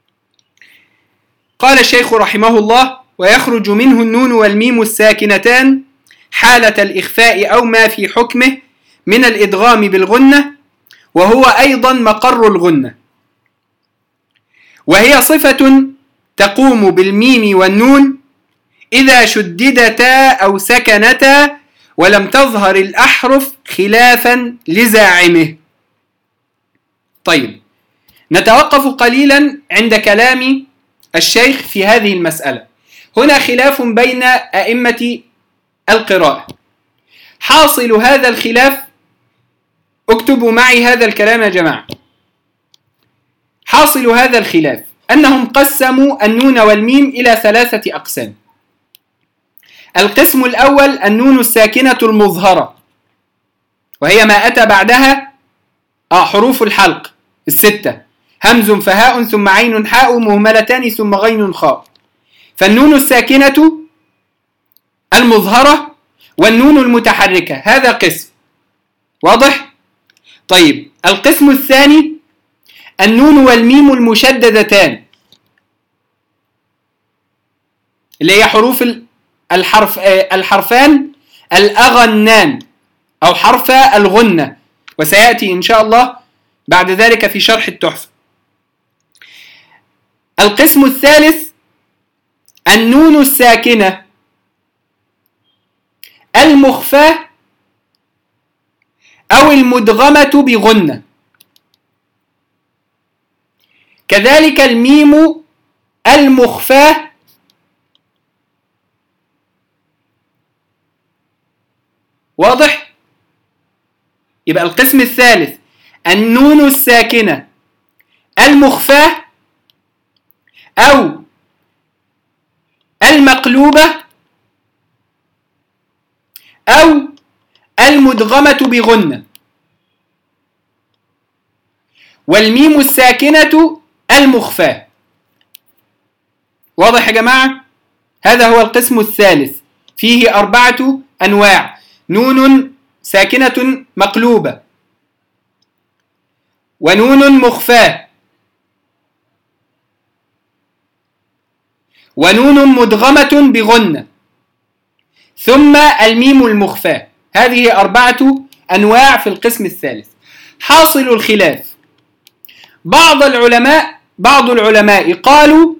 Speaker 1: قال الشيخ رحمه الله: ويخرج منه النون والميم الساكنتان حالة الإخفاء أو ما في حكمه من الإدغام بالغنة، وهو أيضا مقر الغنة، وهي صفة تقوم بالميم والنون إذا شددتا أو سكنتا ولم تظهر الأحرف خلافا لزاعمه. طيب، نتوقف قليلا عند كلام الشيخ في هذه المسألة. هنا خلاف بين أئمة القراءة. حاصل هذا الخلاف، اكتبوا معي هذا الكلام يا جماعة، حاصل هذا الخلاف أنهم قسموا النون والميم إلى 3 أقسام. القسم الأول النون الساكنة المظهرة، وهي ما أتى بعدها حروف الحلق 6: همز فهاء ثم عين حاء مهملتان ثم غين خاء. فالنون الساكنة المظهرة والنون المتحركة، هذا قسم واضح؟ طيب، القسم الثاني النون والميم المشددتان، اللي هي حروف الحرفان الأغنان أو حرف الغنة، وسيأتي إن شاء الله بعد ذلك في شرح التحفة. القسم الثالث النون الساكنة المخفاة أو المدغمة بغنة، كذلك الميم المخفاة واضح؟ يبقى القسم الثالث النون الساكنة المخفاة أو المقلوبة أو المدغمة بغنة، والميم الساكنة المخفاة. واضح يا جماعة؟ هذا هو القسم الثالث، فيه 4 أنواع: نون ساكنة مقلوبة، ونون مخفاة، ونون مدغمة بغنة، ثم الميم المخفاة. هذه 4 أنواع في القسم الثالث. حاصل الخلاف، بعض العلماء قالوا،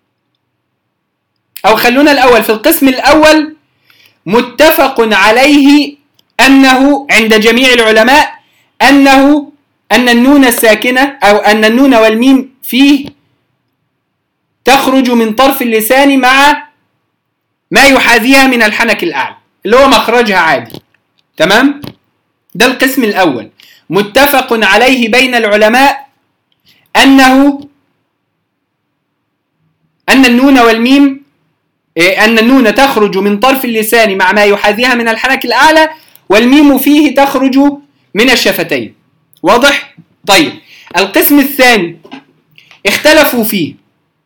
Speaker 1: أو خلونا الأول في القسم الأول، متفق عليه أنه عند جميع العلماء أن النون الساكنة أو أن النون والميم فيه تخرج من طرف اللسان مع ما يحاذيها من الحنك الأعلى اللي هو مخرجها عادي. تمام؟ ده القسم الأول، متفق عليه بين العلماء أن النون والميم أن النون تخرج من طرف اللسان مع ما يحاذيها من الحنك الأعلى، والميم فيه تخرج من الشفتين. واضح؟ طيب، القسم الثاني اختلفوا فيه،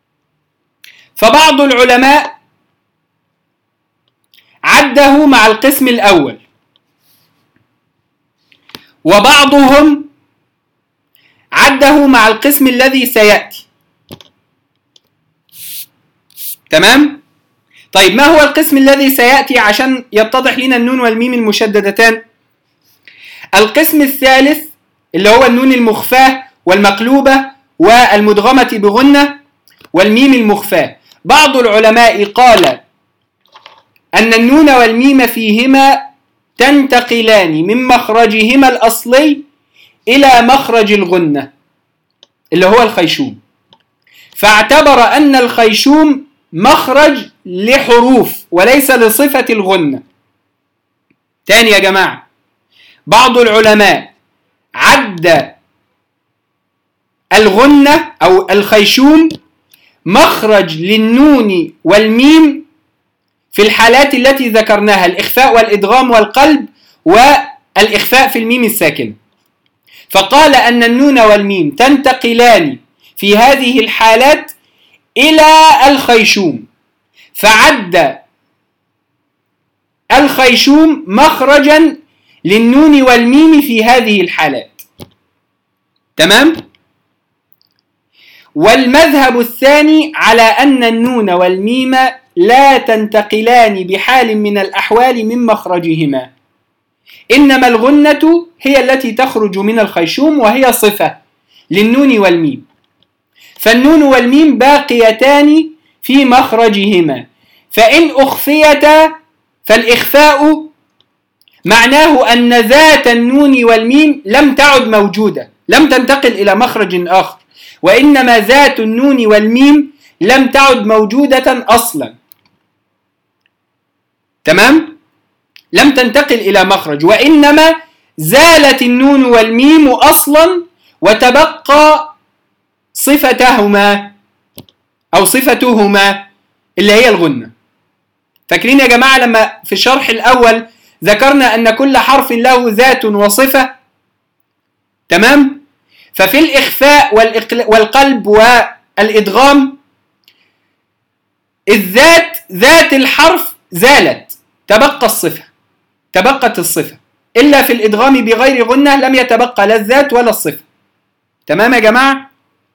Speaker 1: فبعض العلماء عده مع القسم الأول، وبعضهم عده مع القسم الذي سيأتي. تمام؟ طيب، ما هو القسم الذي سيأتي عشان يتضح لنا النون والميم المشددتان؟ القسم الثالث اللي هو النون المخفاة والمقلوبة والمدغمة بغنة والميم المخفاة. بعض العلماء قال أن النون والميم فيهما تنتقلان من مخرجهما الأصلي إلى مخرج الغنة اللي هو الخيشوم، فاعتبر أن الخيشوم مخرج لحروف وليس لصفة الغنة. تاني يا جماعة، بعض العلماء عد الغنة أو الخيشوم مخرج للنون والميم في الحالات التي ذكرناها، الإخفاء والإدغام والقلب والإخفاء في الميم الساكنة، فقال أن النون والميم تنتقلان في هذه الحالات إلى الخيشوم، فعد الخيشوم مخرجا للنون والميم في هذه الحالات. تمام؟ والمذهب الثاني على أن النون والميم لا تنتقلان بحال من الأحوال من مخرجهما، إنما الغنة هي التي تخرج من الخيشوم وهي صفة للنون والميم، فالنون والميم باقيتان في مخرجهما، فإن أخفيتا فالإخفاء معناه أن ذات النون والميم لم تعد موجودة، لم تنتقل إلى مخرج آخر، وإنما ذات النون والميم لم تعد موجودة أصلا. تمام؟ لم تنتقل إلى مخرج، وإنما زالت النون والميم أصلا وتبقى صفتهما أو صفتهما اللي هي الغنة. فاكرين يا جماعة لما في الشرح الأول ذكرنا أن كل حرف له ذات وصفة؟ تمام؟ ففي الإخفاء والقلب والإدغام الذات ذات الحرف زالت، تبقت الصفة، إلا في الإدغام بغير غنة لم يتبقى لا الذات ولا الصفة. تمام يا جماعة؟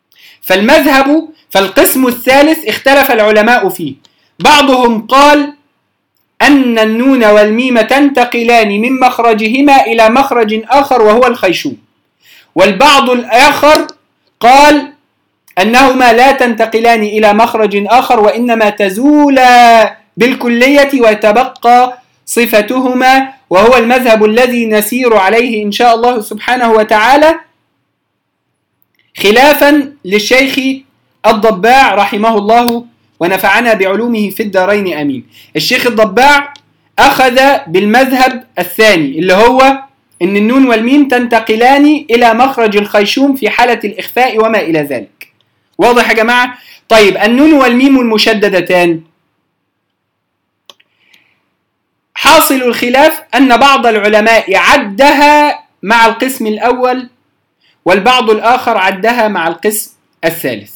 Speaker 1: فالقسم الثالث اختلف العلماء فيه، بعضهم قال أن النون والميم تنتقلان من مخرجهما إلى مخرج آخر وهو الخيشوم، والبعض الآخر قال أنهما لا تنتقلان إلى مخرج آخر وإنما تزولا بالكلية وتبقى صفتهما، وهو المذهب الذي نسير عليه إن شاء الله سبحانه وتعالى، خلافا للشيخ الضباع رحمه الله ونفعنا بعلومه في الدارين آمين. الشيخ الضباع أخذ بالمذهب الثاني اللي هو إن النون والميم تنتقلان إلى مخرج الخيشوم في حالة الإخفاء وما إلى ذلك. واضح يا جماعة؟ طيب، النون والميم المشددتان حاصل الخلاف أن بعض العلماء عدها مع القسم الأول والبعض الآخر عدها مع القسم الثالث.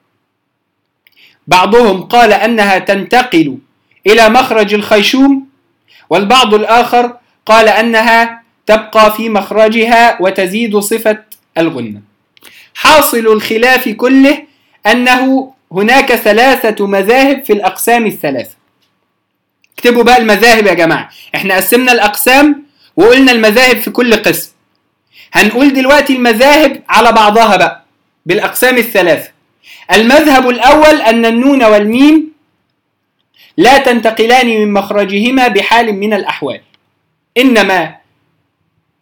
Speaker 1: بعضهم قال أنها تنتقل إلى مخرج الخيشوم، والبعض الآخر قال أنها تبقى في مخرجها وتزيد صفة الغنة. حاصل الخلاف كله أنه هناك 3 مذاهب في الأقسام الثلاثة. اكتبوا بقى المذاهب يا جماعة، احنا قسمنا الأقسام وقلنا المذاهب في كل قسم، هنقول دلوقتي المذاهب على بعضها بقى بالأقسام الثلاثة. المذهب الأول أن النون والميم لا تنتقلان من مخرجهما بحال من الأحوال، إنما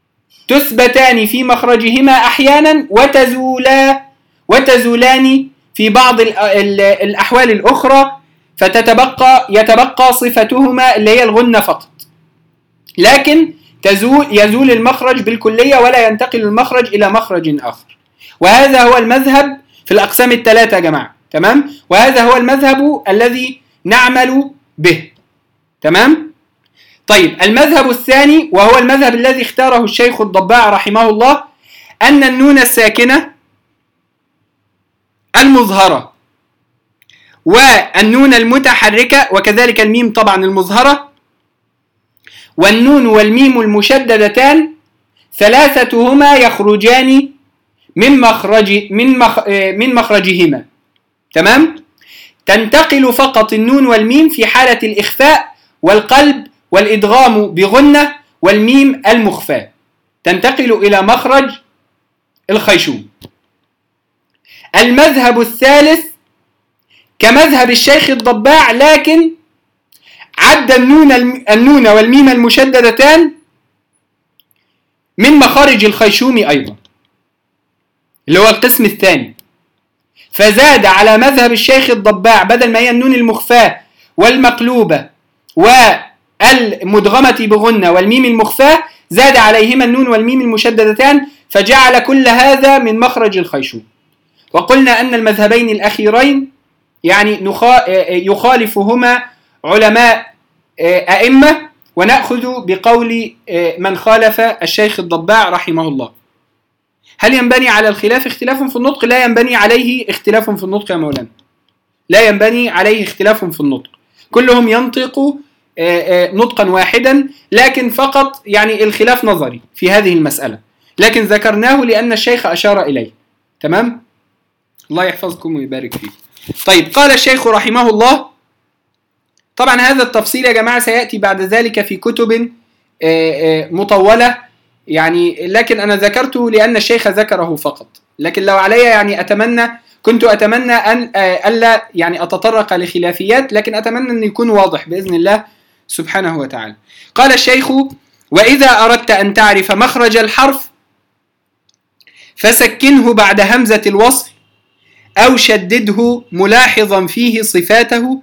Speaker 1: تثبتان في مخرجهما أحيانا وتزولان في بعض الأحوال الأخرى يتبقى صفتهما اللي هي الغنة فقط، لكن يزول المخرج بالكلية ولا ينتقل المخرج إلى مخرج آخر. وهذا هو المذهب في الأقسام الثلاثة يا جماعة، تمام؟ وهذا هو المذهب الذي نعمل به، تمام؟ طيب المذهب الثاني وهو المذهب الذي اختاره الشيخ الضباع رحمه الله، أن النون الساكنة المظهرة والنون المتحركة وكذلك الميم طبعا المظهرة والنون والميم المشددتان ثلاثتهما يخرجان من مخرجهما، تمام؟ تنتقل فقط النون والميم في حالة الإخفاء والقلب والإدغام بغنة والميم المخفى، تنتقل إلى مخرج الخيشوم. المذهب الثالث كمذهب الشيخ الضباع، لكن عد النون والميم المشددتان من مخارج الخيشوم أيضا، اللي هو القسم الثاني، فزاد على مذهب الشيخ الضباع بدل ما هي النون المخفاة والمقلوبة والمدغمة بغنة والميم المخفاة، زاد عليهما النون والميم المشددتان، فجعل كل هذا من مخرج الخيشوم. وقلنا أن المذهبين الأخيرين يعني يخالفهما علماء أئمة، ونأخذ بقول من خالف الشيخ الضباع رحمه الله. هل ينبني على الخلاف اختلاف في النطق؟ لا ينبني عليه اختلاف في النطق يا مولانا، لا ينبني عليه اختلاف في النطق، كلهم ينطق نطقا واحدا، لكن فقط يعني الخلاف نظري في هذه المسألة، لكن ذكرناه لأن الشيخ أشار إليه، تمام؟ الله يحفظكم ويبارك فيكم. طيب قال الشيخ رحمه الله، طبعا هذا التفصيل يا جماعة سيأتي بعد ذلك في كتب مطولة يعني، لكن أنا ذكرته لأن الشيخ ذكره فقط، لكن لو علي يعني كنت أتمنى أن ألا يعني أتطرق لخلافيات، لكن أتمنى أن يكون واضح بإذن الله سبحانه وتعالى. قال الشيخ: وإذا أردت أن تعرف مخرج الحرف فسكنه بعد همزة الوصل أو شدده ملاحظا فيه صفاته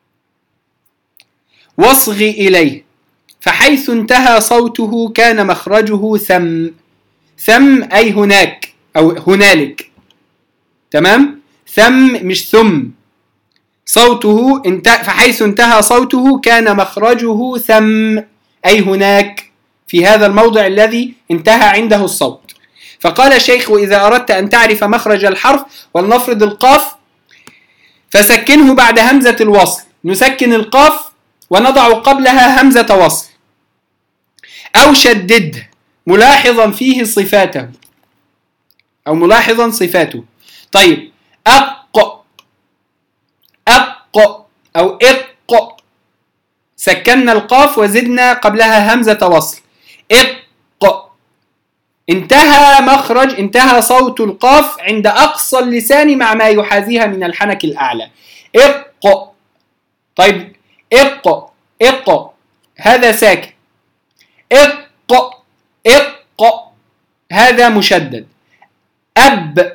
Speaker 1: واصغ إليه، فحيث انتهى صوته كان مخرجه ثم أي هناك أو هنالك، تمام؟ ثم مش ثم، صوته فحيث انتهى صوته كان مخرجه ثم أي هناك، في هذا الموضع الذي انتهى عنده الصوت. فقال الشيخ: إذا أردت أن تعرف مخرج الحرف، ولنفرض القاف، فسكنه بعد همزة الوصل، نسكن القاف ونضع قبلها همزة وصل، أو شدده ملاحظا فيه صفاته أو ملاحظا صفاته. طيب أق أو إق، سكننا القاف وزدنا قبلها همزة وصل، إق، انتهى صوت القاف عند أقصى اللسان مع ما يحاذيها من الحنك الأعلى، إق. طيب إق هذا ساكن، إق هذا مشدد، أب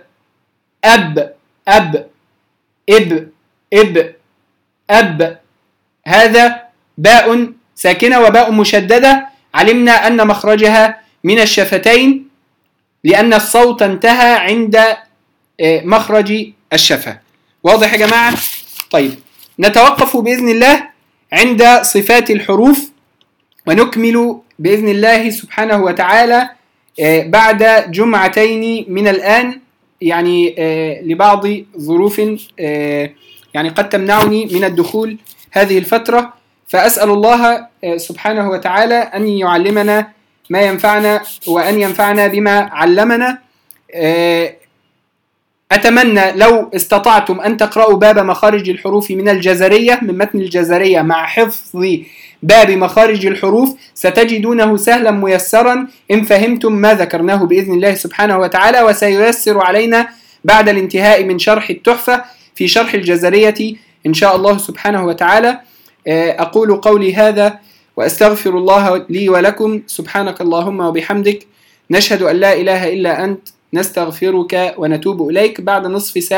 Speaker 1: أب هذا باء ساكنة وباء مشددة، علمنا أن مخرجها من الشفتين لأن الصوت انتهى عند مخرج الشفة. واضح يا جماعة؟ طيب نتوقف بإذن الله عند صفات الحروف، ونكمل بإذن الله سبحانه وتعالى بعد جمعتين من الآن، يعني لبعض ظروف يعني قد تمنعني من الدخول هذه الفترة، فأسأل الله سبحانه وتعالى أن يعلمنا ما ينفعنا وأن ينفعنا بما علمنا. أتمنى لو استطعتم أن تقرأوا باب مخارج الحروف من الجزرية، من متن الجزرية، مع حفظ باب مخارج الحروف، ستجدونه سهلا ميسرا إن فهمتم ما ذكرناه بإذن الله سبحانه وتعالى، وسييسر علينا بعد الانتهاء من شرح التحفة في شرح الجزرية إن شاء الله سبحانه وتعالى. أقول قولي هذا وأستغفر الله لي ولكم، سبحانك اللهم وبحمدك، نشهد أن لا إله إلا أنت، نستغفرك ونتوب إليك. بعد نصف ساعة